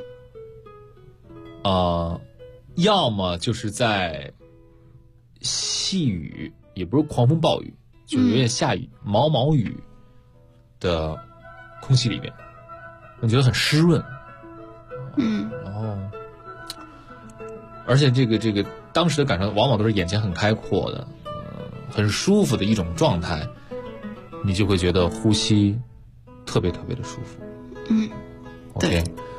要么就是在细雨，也不是狂风暴雨，就是有点下雨、毛毛雨的空气里边，我觉得很湿润。然后，而且这个当时的感受往往都是眼前很开阔的，很舒服的一种状态，你就会觉得呼吸特别特别的舒服。OK，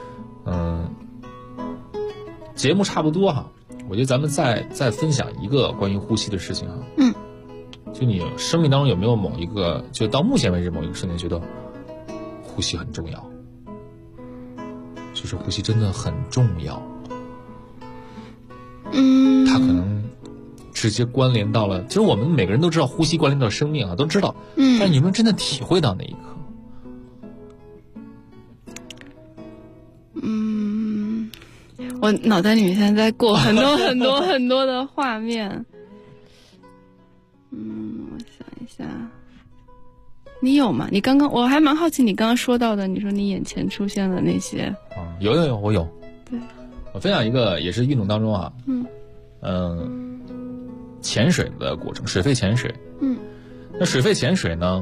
节目差不多哈，我觉得咱们再分享一个关于呼吸的事情哈。就你生命当中有没有某一个，就到目前为止某一个瞬间觉得呼吸很重要？就是呼吸真的很重要。它可能直接关联到了，其实我们每个人都知道呼吸关联到生命啊，都知道。但你有没有真的体会到那一刻？ 我脑袋里面现在在过很多很多很多的画面。我想一下，你有吗？你刚刚我还蛮好奇你刚刚说到的，你说你眼前出现的那些。 有，我有。 对， 我分享一个也是运动当中啊，潜水的过程，水肺潜水。那水肺潜水呢，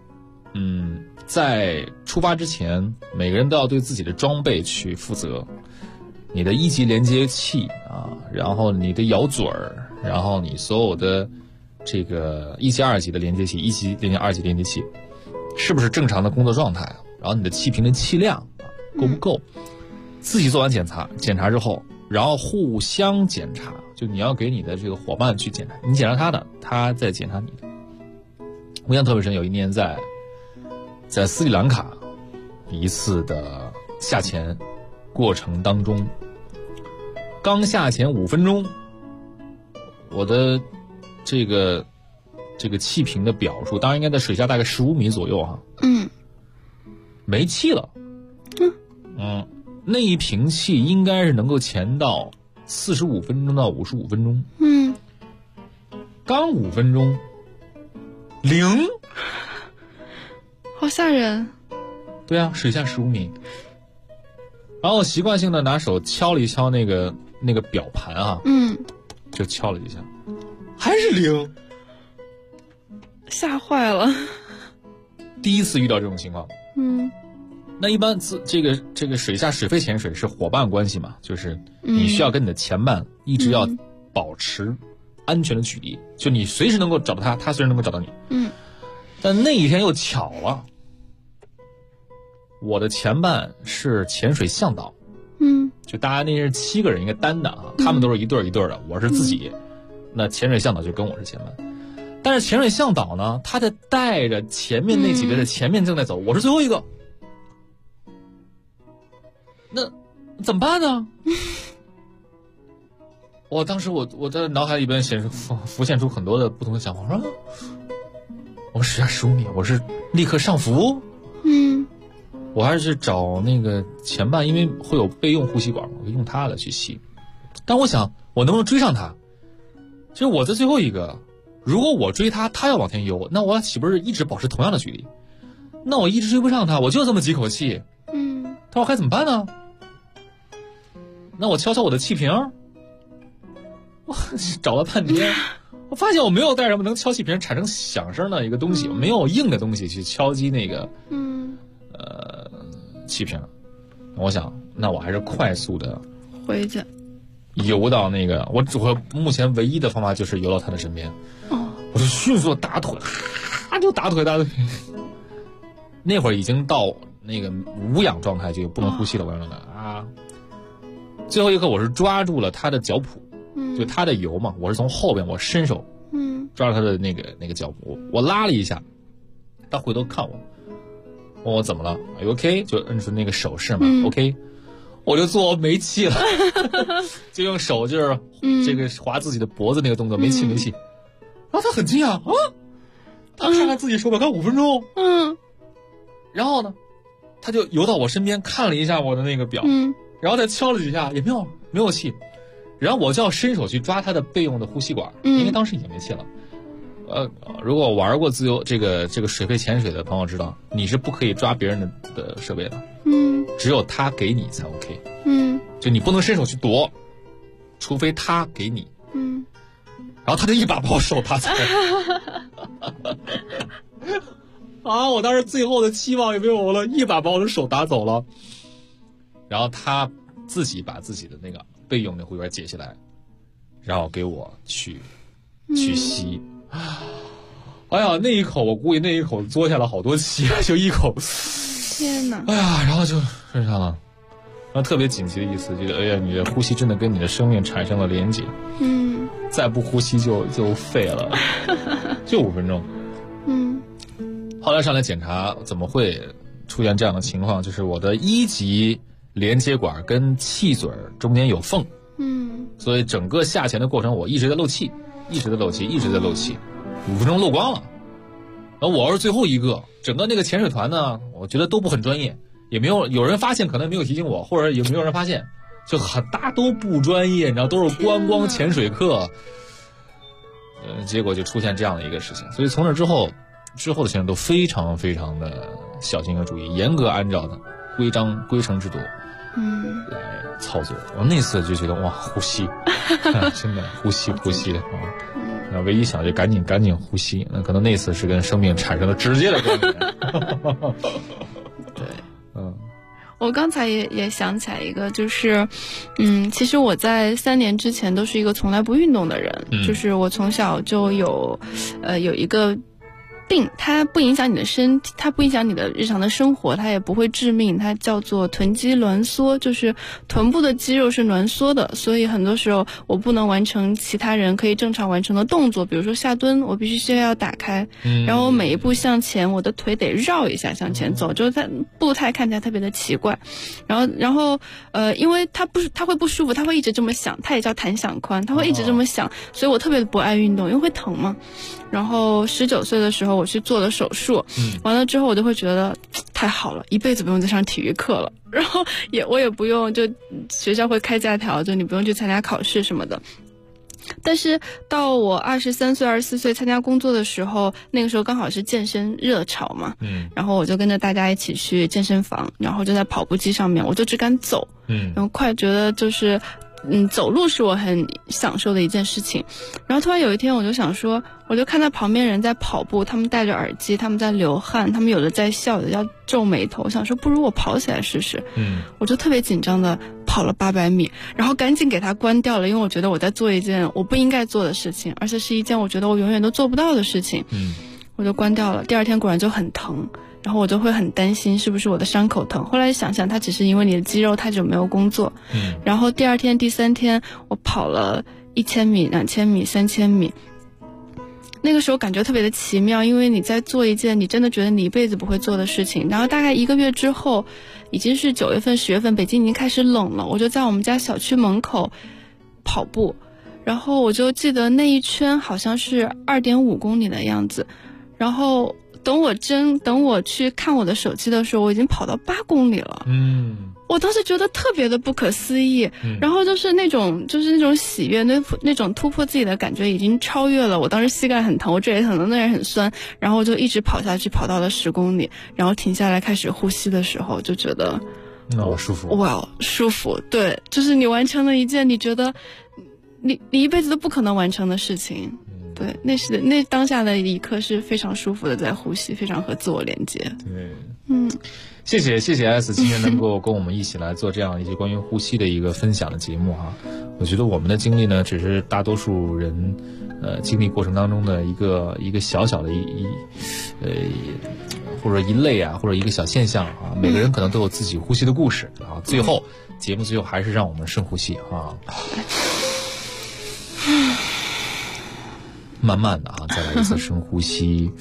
在出发之前，每个人都要对自己的装备去负责。你的1级连接器啊，然后你的咬嘴儿，然后你所有的这个1级、2级的连接器，1级连接、2级连接器，是不是正常的工作状态？然后你的气瓶的气量够不够？自己做完检查之后，然后互相检查，就你要给你的这个伙伴去检查，你检查他的，他再检查你的。我印象特别深，有一年在斯里兰卡一次的下潜过程当中，刚下潜5分钟，我的这个气瓶的表述，当然应该在水下大概15米左右哈，没气了，那一瓶气应该是能够潜到45分钟到55分钟，刚5分钟0， 好吓人。 对啊，水下15米。然后习惯性的拿手敲了一敲那个表盘啊，就敲了几下，还是0， 吓坏了。 第一次遇到这种情况。那一般这个水下水肺潜水是伙伴关系嘛，就是你需要跟你的前伴一直要保持安全的距离，就你随时能够找到他，他随时能够找到你。但那一天又巧了。我的前伴是潜水向导，就大家那是7个人，应该单的啊，他们都是一对一对的，我是自己，那潜水向导就跟我是前伴，但是潜水向导呢，他在带着前面那几个在前面正在走，我是最后一个，那怎么办呢？我当时我在脑海里边浮现出很多的不同的想法，我水下15米，我是立刻上浮，我还是找那个前伴，因为会有备用呼吸管，我可以用它的去吸。但我想，我能不能追上他？其实我在最后一个，如果我追他，他要往前游，那我岂不是一直保持同样的距离？ 那我一直追不上他，我就这么几口气。他说该怎么办呢？那我敲敲我的气瓶。我找了半天，我发现我没有带什么能敲气瓶产生响声的一个东西，没有硬的东西去敲击那个气瓶。我想，那我还是快速的回去， 游到那个我目前唯一的方法就是游到他的身边。我就迅速打腿，就打腿。那会儿已经到那个无氧状态，就不能呼吸了，完了啊！最后一刻我是抓住了他的脚蹼，就他的游嘛，我是从后边我伸手，抓住他的那个脚蹼，我拉了一下，他回头看我，问我怎么了 ？Are you OK？ 就摁出那个手势嘛，OK。我就做没气了，就用手就是这个划自己的脖子那个动作，没气。然后他很惊讶啊，他看看自己手表，刚5分钟，然后呢，他就游到我身边看了一下我的那个表，然后再敲了几下，也没有气，然后我就要伸手去抓他的备用的呼吸管，因为当时已经没气了。如果玩过自由这个水肺潜水的朋友知道，你是不可以抓别人的设备的，只有他给你才 OK，就你不能伸手去夺，除非他给你，然后他就一把把我手打走啊！我当时最后的期望也没有了，一把把我的手打走了，然后他自己把自己的那个备用的呼吸管解下来，然后给我去吸。哎呀，那一口我估计那一口嘬下了好多气，就一口， 天哪！ 哎呀，然后就睡上了。然后特别紧急的意思，就是哎呀，你的呼吸真的跟你的生命产生了连接，再不呼吸就废了，就5分钟。后来上来检查，怎么会出现这样的情况？就是我的1级连接管跟气嘴中间有缝，所以整个下潜的过程我一直在漏气，5分钟漏光了。然后我要是最后一个，整个那个潜水团呢，我觉得都不很专业，也没有人发现，可能没有提醒我，或者也没有人发现，就大家都不专业，你知道，都是观光潜水课，结果就出现这样的一个事情。所以从那之后的潜水都非常非常的小心和注意，严格按照的规程制度来操作。我那次就觉得哇，呼吸真的呼吸啊，那唯一想就赶紧呼吸，那可能那次是跟生命产生了直接的关联。 对，我刚才也想起来一个，就是其实我在3年之前都是一个从来不运动的人，就是我从小就有一个病，它不影响你的身体，它不影响你的日常的生活，它也不会致命，它叫做臀肌挛缩，就是臀部的肌肉是挛缩的，所以很多时候我不能完成其他人可以正常完成的动作，比如说下蹲，我必须膝盖要打开，然后每一步向前，我的腿得绕一下向前走，就是它步态看起来特别的奇怪，然后因为它会不舒服，它会一直这么响，它也叫弹响髋，它会一直这么响，所以我特别不爱运动，因为会疼嘛。然后19岁的时候我去做了手术，完了之后我就会觉得太好了，一辈子不用再上体育课了，然后我也不用，就学校会开假条，就你不用去参加考试什么的。但是到我23岁24岁参加工作的时候，那个时候刚好是健身热潮嘛，然后我就跟着大家一起去健身房，然后就在跑步机上面，我就只敢走，然后快觉得就是走路是我很享受的一件事情。然后突然有一天我就想说，我就看到旁边人在跑步，他们戴着耳机，他们在流汗，他们有的在笑，有的要皱眉头，我想说不如我跑起来试试。我就特别紧张的跑了800米，然后赶紧给它关掉了，因为我觉得我在做一件我不应该做的事情，而且是一件我觉得我永远都做不到的事情。我就关掉了。第2天果然就很疼，然后我就会很担心是不是我的伤口疼，后来想想它只是因为你的肌肉太久没有工作。然后第2天第3天我跑了1000米2000米3000米，那个时候感觉特别的奇妙，因为你在做一件你真的觉得你一辈子不会做的事情。然后大概1个月之后，已经是9月份10月份，北京已经开始冷了，我就在我们家小区门口跑步，然后我就记得那一圈好像是2.5公里的样子，然后等我去看我的手机的时候，我已经跑到8公里了。我当时觉得特别的不可思议，然后就是那种喜悦，那种突破自己的感觉已经超越了。我当时膝盖很疼，我这里很疼，那里很酸，然后就一直跑下去，跑到了10公里，然后停下来开始呼吸的时候，就觉得舒服， 哇，舒服。对，就是你完成了一件你觉得你一辈子都不可能完成的事情。对，那当下的一刻是非常舒服的，在呼吸，非常和自我连接。 对，谢谢 S 今天能够跟我们一起来做这样一些关于呼吸的一个分享的节目哈。我觉得我们的经历呢，只是大多数人经历过程当中的一个小小的或者一类啊，或者一个小现象啊。每个人可能都有自己呼吸的故事啊。节目最后还是让我们深呼吸啊。慢慢的啊，再来一次深呼吸。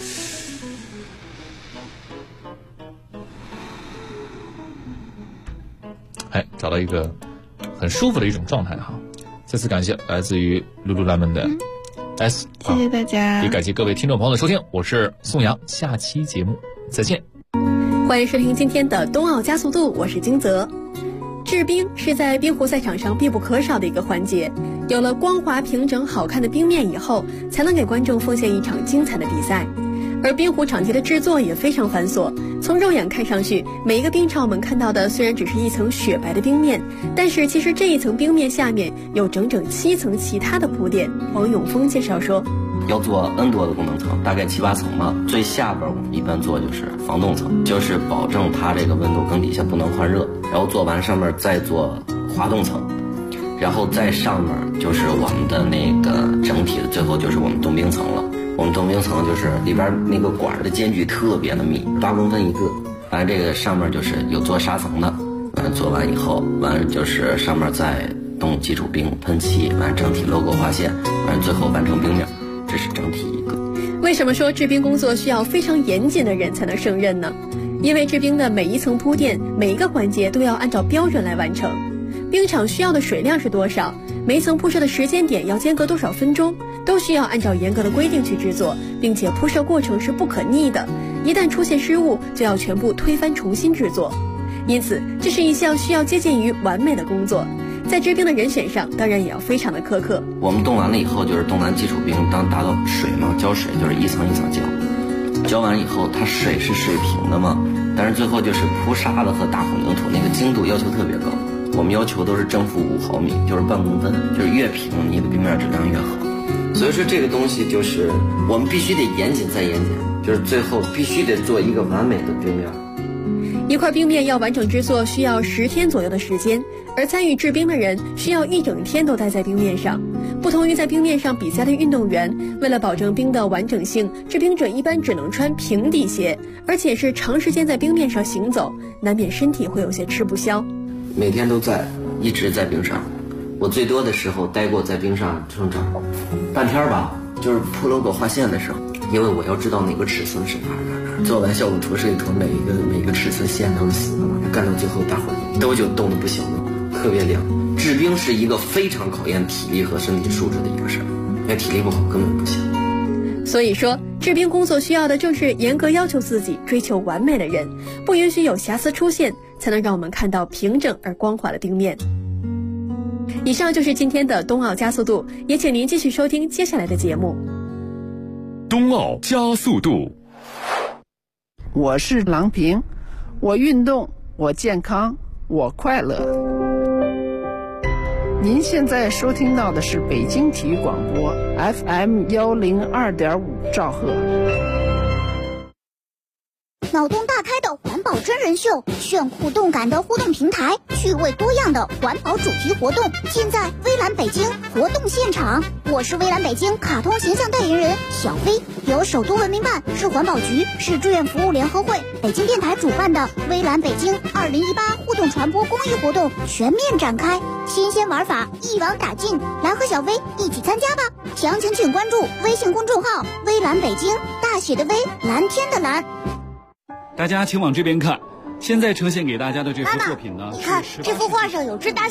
找到一个很舒服的一种状态哈。再次感谢来自于Lululemon的 S， 谢谢大家， 也感谢各位听众朋友的收听，我是宋阳，下期节目再见。 欢迎收听今天的冬奥加速度，我是金泽。制冰是在冰壶赛场上必不可少的一个环节，有了光滑平整好看的冰面以后，才能给观众奉献一场精彩的比赛。而冰壶场地的制作也非常繁琐，从肉眼看上去，每一个冰场我们看到的虽然只是一层雪白的冰面，但是其实这一层冰面下面有整整7层其他的铺垫。王永峰介绍说， 要做 N 多的功能层，大概7、8层吧。最下边我们一般做就是防冻层，就是保证它这个温度更底下不能换热，然后做完上面再做滑动层，然后在上面就是我们的那个整体的最后就是我们冻冰层了。我们冻冰层就是里边那个管的间距特别的密，8公分一个。完了这个上面就是有做砂层的，完了做完以后，完了就是上面再冻基础冰喷漆，完了整体 logo 划线，完了最后完成冰面，这是整体一个。 为什么说制冰工作需要非常严谨的人才能胜任呢？因为制冰的每一层铺垫，每一个环节都要按照标准来完成。冰场需要的水量是多少，每一层铺设的时间点要间隔多少分钟，都需要按照严格的规定去制作，并且铺设过程是不可逆的，一旦出现失误就要全部推翻重新制作。因此这是一项需要接近于完美的工作，在制冰的人选上当然也要非常的苛刻。 我们冻完了以后就是冻完基础冰，当达到水嘛，浇水就是一层一层浇，浇完以后它水是水平的嘛，但是最后就是铺沙子和打混凝土那个精度要求特别高，我们要求都是正负5毫米，就是半公分，就是越平你的冰面质量越好。所以说这个东西就是我们必须得严谨再严谨，就是最后必须得做一个完美的冰面。 一块冰面要完整制作需要10天左右的时间，而参与制冰的人需要1整天都待在冰面上。不同于在冰面上比赛的运动员，为了保证冰的完整性，制冰者一般只能穿平底鞋，而且是长时间在冰面上行走，难免身体会有些吃不消。 每天都在，一直在冰上。我最多的时候待过在冰上整半天吧，就是铺 logo 画线的时候，因为我要知道哪个尺寸是哪儿，做完效果图设计图，每一个尺寸线都是死的嘛，干到最后大伙都就冻得不行了，特别凉。制冰是一个非常考验体力和身体素质的一个事儿，因为体力不好根本不行。 所以说制冰工作需要的正是严格要求自己、追求完美的人，不允许有瑕疵出现，才能让我们看到平整而光滑的冰面。以上就是今天的冬奥加速度，也请您继续收听接下来的节目。 冬奥加速度， 我是郎平，我运动，我健康，我快乐。您现在收听到的是北京体育广播 FM 102.5兆赫。 脑洞大开的环保真人秀，炫酷动感的互动平台，趣味多样的环保主题活动，尽在微蓝北京活动现场。我是微蓝北京卡通形象代言人小飞，由首都文明办、市环保局、市志愿服务联合会、北京电台主办的微蓝北京2018互动传播公益活动全面展开，新鲜玩法一网打尽，来和小飞一起参加吧！详情请关注微信公众号微蓝北京，大写的微，蓝天的蓝。 大家请往这边看，现在呈现给大家的这幅作品呢， 你看这幅画上有只大